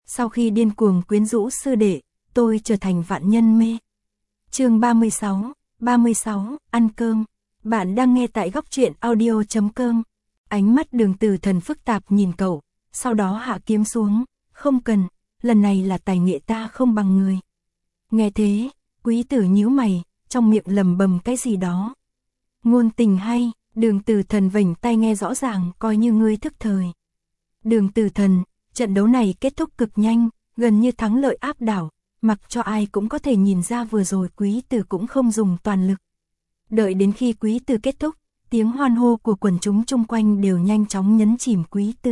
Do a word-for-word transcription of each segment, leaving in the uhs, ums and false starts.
Sau khi điên cuồng quyến rũ sư đệ, tôi trở thành vạn nhân mê. Chương ba mươi sáu, ba mươi sáu, ăn cơm. Bạn đang nghe tại góc truyện audio chấm com. Ánh mắt Đường Tử Thần phức tạp nhìn cậu, sau đó hạ kiếm xuống, không cần, lần này là tài nghệ ta không bằng người. Nghe thế, Quý Tử nhíu mày, trong miệng lầm bầm cái gì đó. Ngôn tình hay, Đường Tử Thần vểnh tay nghe rõ ràng, coi như ngươi thức thời. Đường Tử Thần, trận đấu này kết thúc cực nhanh, gần như thắng lợi áp đảo, mặc cho ai cũng có thể nhìn ra vừa rồi Quý Tử cũng không dùng toàn lực. Đợi đến khi Quý Tử kết thúc, tiếng hoan hô của quần chúng chung quanh đều nhanh chóng nhấn chìm Quý Tử.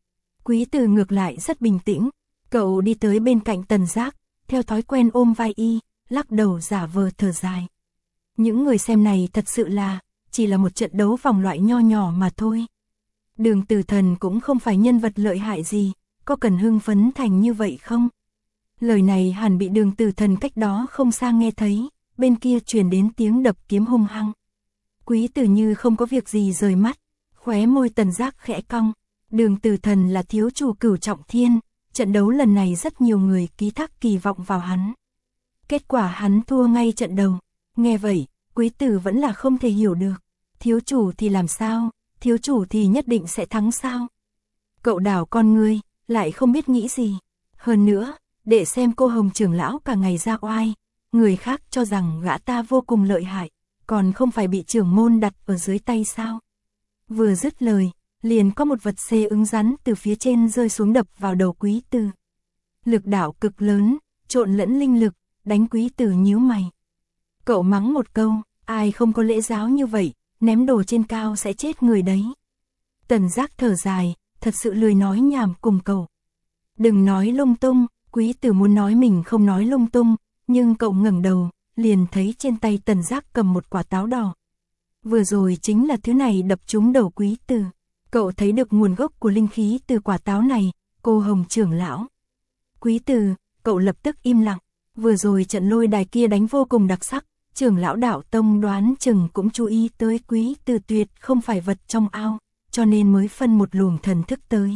Quý Tử ngược lại rất bình tĩnh, cậu đi tới bên cạnh Tần Giác, theo thói quen ôm vai y, lắc đầu giả vờ thở dài. Những người xem này thật sự là, chỉ là một trận đấu vòng loại nho nhỏ mà thôi. Đường Tử Thần cũng không phải nhân vật lợi hại gì, có cần hưng phấn thành như vậy không? Lời này hẳn bị Đường Tử Thần cách đó không xa nghe thấy, bên kia truyền đến tiếng đập kiếm hung hăng. Quý Tử như không có việc gì rời mắt, khóe môi Tần Giác khẽ cong. Đường Tử Thần là thiếu chủ Cửu Trọng Thiên, trận đấu lần này rất nhiều người ký thác kỳ vọng vào hắn. Kết quả hắn thua ngay trận đầu. Nghe vậy, Quý Tử vẫn là không thể hiểu được. Thiếu chủ thì làm sao, thiếu chủ thì nhất định sẽ thắng sao? Cậu đảo con ngươi, lại không biết nghĩ gì. Hơn nữa, để xem cô Hồng trưởng lão cả ngày ra oai, người khác cho rằng gã ta vô cùng lợi hại, còn không phải bị trưởng môn đặt ở dưới tay sao? Vừa dứt lời, liền có một vật xê ứng rắn từ phía trên rơi xuống đập vào đầu Quý Tử. Lực đạo cực lớn, trộn lẫn linh lực, đánh Quý Tử nhíu mày. Cậu mắng một câu, ai không có lễ giáo như vậy, ném đồ trên cao sẽ chết người đấy. Tần Giác thở dài, thật sự lười nói nhảm cùng cậu. Đừng nói lung tung, Quý Tử muốn nói mình không nói lung tung, nhưng cậu ngẩng đầu, liền thấy trên tay Tần Giác cầm một quả táo đỏ. Vừa rồi chính là thứ này đập trúng đầu Quý Tử. Cậu thấy được nguồn gốc của linh khí từ quả táo này, cô Hồng trưởng lão. Quý Tử, cậu lập tức im lặng, vừa rồi trận lôi đài kia đánh vô cùng đặc sắc, trưởng lão đạo tông đoán chừng cũng chú ý tới Quý Tử tuyệt không phải vật trong ao, cho nên mới phân một luồng thần thức tới.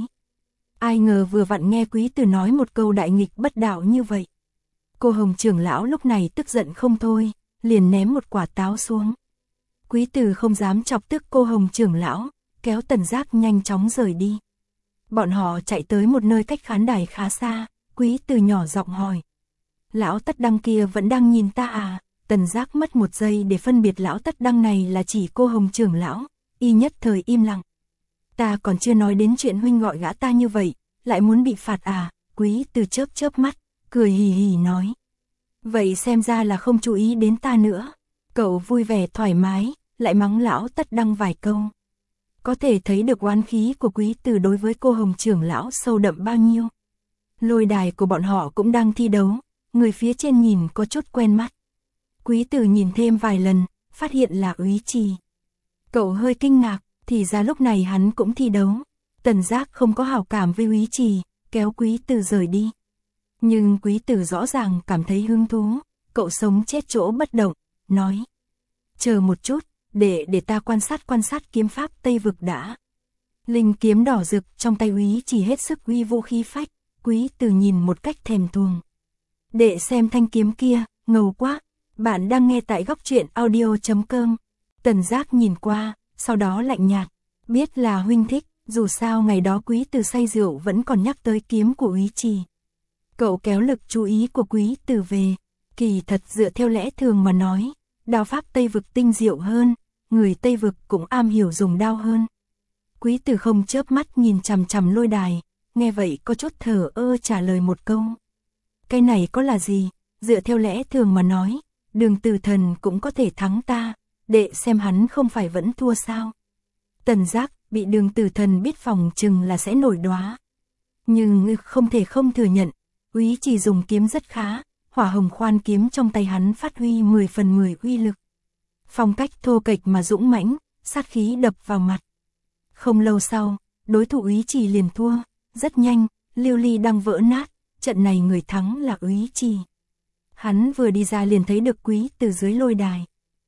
Ai ngờ vừa vặn nghe Quý Tử nói một câu đại nghịch bất đạo như vậy. Cô Hồng trưởng lão lúc này tức giận không thôi, liền ném một quả táo xuống. Quý Tử không dám chọc tức cô Hồng trưởng lão, kéo Tần Giác nhanh chóng rời đi. Bọn họ chạy tới một nơi cách khán đài khá xa, Quý Tử nhỏ giọng hỏi. Lão Tất Đăng kia vẫn đang nhìn ta à? Tần Giác mất một giây để phân biệt lão Tất Đăng này là chỉ cô Hồng trưởng lão, y nhất thời im lặng. Ta còn chưa nói đến chuyện huynh gọi gã ta như vậy, lại muốn bị phạt à? Quý Tử chớp chớp mắt, cười hì hì nói. Vậy xem ra là không chú ý đến ta nữa. Cậu vui vẻ thoải mái, lại mắng lão Tất Đăng vài câu. Có thể thấy được oán khí của Quý Tử đối với cô Hồng trưởng lão sâu đậm bao nhiêu. Lôi đài của bọn họ cũng đang thi đấu, người phía trên nhìn có chút quen mắt. Quý Tử nhìn thêm vài lần, phát hiện là Úy Trì. Cậu hơi kinh ngạc, thì ra lúc này hắn cũng thi đấu. Tần Giác không có hảo cảm với Úy Trì, kéo Quý Tử rời đi. Nhưng Quý Tử rõ ràng cảm thấy hứng thú, cậu sống chết chỗ bất động, nói. Chờ một chút, để để ta quan sát quan sát kiếm pháp Tây Vực đã. Linh kiếm đỏ rực trong tay Úy Trì hết sức uy vũ khí phách, Quý Tử nhìn một cách thèm thuồng. Để xem thanh kiếm kia, ngầu quá. Bạn đang nghe tại góc truyện audio chấm com. Tần Giác nhìn qua, sau đó lạnh nhạt. Biết là huynh thích, dù sao ngày đó Quý Tử say rượu vẫn còn nhắc tới kiếm của Úy Trì. Cậu kéo lực chú ý của Quý Tử về. Kỳ thật dựa theo lẽ thường mà nói, đao pháp Tây Vực tinh diệu hơn, người Tây Vực cũng am hiểu dùng đao hơn. Quý Tử không chớp mắt nhìn chằm chằm lôi đài, nghe vậy có chút thở ơ trả lời một câu. Cái này có là gì, dựa theo lẽ thường mà nói, Đường Tử Thần cũng có thể thắng ta, để xem hắn không phải vẫn thua sao. Tần Giác bị Đường Tử Thần biết phòng chừng là sẽ nổi đoá. Nhưng không thể không thừa nhận, Úy Trì dùng kiếm rất khá, hỏa hồng khoan kiếm trong tay hắn phát huy mười phần mười uy lực. Phong cách thô kệch mà dũng mãnh, sát khí đập vào mặt. Không lâu sau, đối thủ Úy Trì liền thua, rất nhanh, lưu ly đang vỡ nát, trận này người thắng là Úy Trì. Hắn vừa đi ra liền thấy được Quý Tử dưới lôi đài.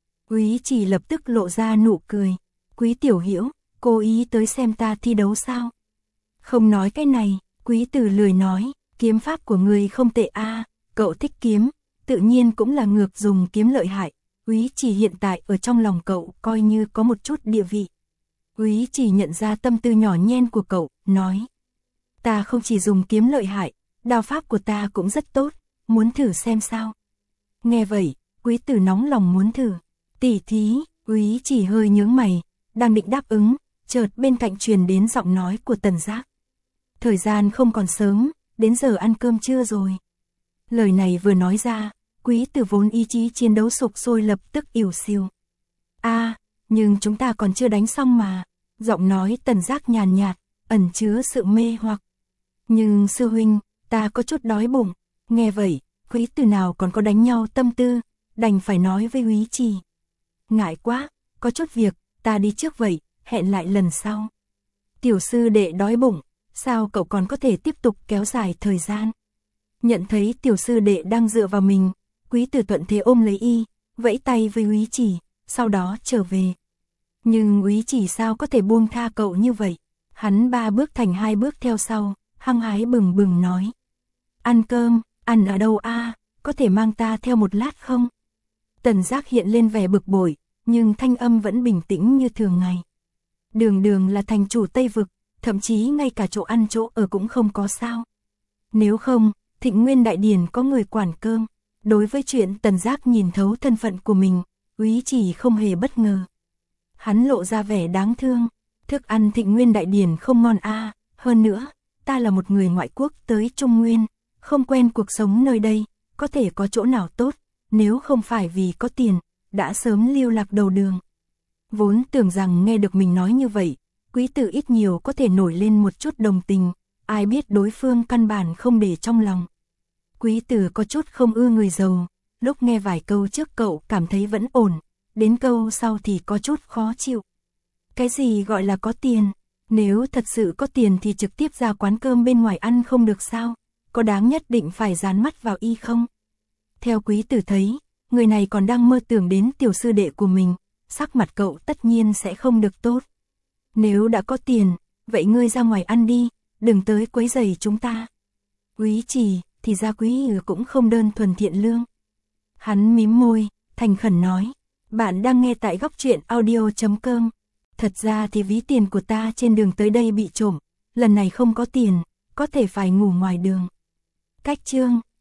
Úy Trì lập tức lộ ra nụ cười. Quý tiểu hữu, cố ý tới xem ta thi đấu sao? Không nói cái này, Quý Tử lười nói, Kiếm pháp của người không tệ a, cậu thích kiếm, tự nhiên cũng là ngược dùng kiếm lợi hại. Úy Chỉ hiện tại ở trong lòng cậu coi như có một chút địa vị. Úy Chỉ nhận ra tâm tư nhỏ nhen của cậu, nói. Ta không chỉ dùng kiếm lợi hại, đao pháp của ta cũng rất tốt, muốn thử xem sao. Nghe vậy, Quý Tử nóng lòng muốn thử. Tỉ thí, Úy Chỉ hơi nhướng mày, đang định đáp ứng, chợt bên cạnh truyền đến giọng nói của Tần Giác. Thời gian không còn sớm, đến giờ ăn cơm trưa rồi. Lời này vừa nói ra, Quý Tử vốn ý chí chiến đấu sục sôi lập tức ỉu xìu. A, nhưng chúng ta còn chưa đánh xong mà. Giọng nói Tần Giác nhàn nhạt, ẩn chứa sự mê hoặc. Nhưng sư huynh, ta có chút đói bụng. Nghe vậy, Quý Tử nào còn có đánh nhau tâm tư, đành phải nói với Úy Chỉ. Ngại quá, có chút việc, ta đi trước vậy, hẹn lại lần sau. Tiểu sư đệ đói bụng, sao cậu còn có thể tiếp tục kéo dài thời gian? Nhận thấy tiểu sư đệ đang dựa vào mình, Quý Tử thuận thế ôm lấy y, vẫy tay với Úy Chỉ, sau đó trở về. Nhưng Úy Chỉ sao có thể buông tha cậu như vậy? Hắn ba bước thành hai bước theo sau, hăng hái bừng bừng nói. Ăn cơm, ăn ở đâu a? Có thể mang ta theo một lát không? Tần Giác hiện lên vẻ bực bội, nhưng thanh âm vẫn bình tĩnh như thường ngày. Đường Đường là thành chủ Tây Vực, thậm chí ngay cả chỗ ăn chỗ ở cũng không có sao. Nếu không, Thịnh Nguyên Đại Điển có người quản cơm. Đối với chuyện Tần Giác nhìn thấu thân phận của mình, Úy Chỉ không hề bất ngờ. Hắn lộ ra vẻ đáng thương, thức ăn Thịnh Nguyên Đại Điển không ngon a, hơn nữa, ta là một người ngoại quốc tới Trung Nguyên, không quen cuộc sống nơi đây, có thể có chỗ nào tốt, nếu không phải vì có tiền, đã sớm lưu lạc đầu đường. Vốn tưởng rằng nghe được mình nói như vậy, Quý Tử ít nhiều có thể nổi lên một chút đồng tình, ai biết đối phương căn bản không để trong lòng. Quý Tử có chút không ưa người giàu, lúc nghe vài câu trước cậu cảm thấy vẫn ổn, đến câu sau thì có chút khó chịu. Cái gì gọi là có tiền? Nếu thật sự có tiền thì trực tiếp ra quán cơm bên ngoài ăn không được sao? Có đáng nhất định phải dán mắt vào y không? Theo Quý Tử thấy, người này còn đang mơ tưởng đến tiểu sư đệ của mình, sắc mặt cậu tất nhiên sẽ không được tốt. Nếu đã có tiền, vậy ngươi ra ngoài ăn đi, đừng tới quấy rầy chúng ta. Úy Chỉ, thì ra Quý Tử cũng không đơn thuần thiện lương. Hắn mím môi, thành khẩn nói, bạn đang nghe tại góc truyện audio chấm com. Thật ra thì ví tiền của ta trên đường tới đây bị trộm, lần này không có tiền, có thể phải ngủ ngoài đường. Cách chương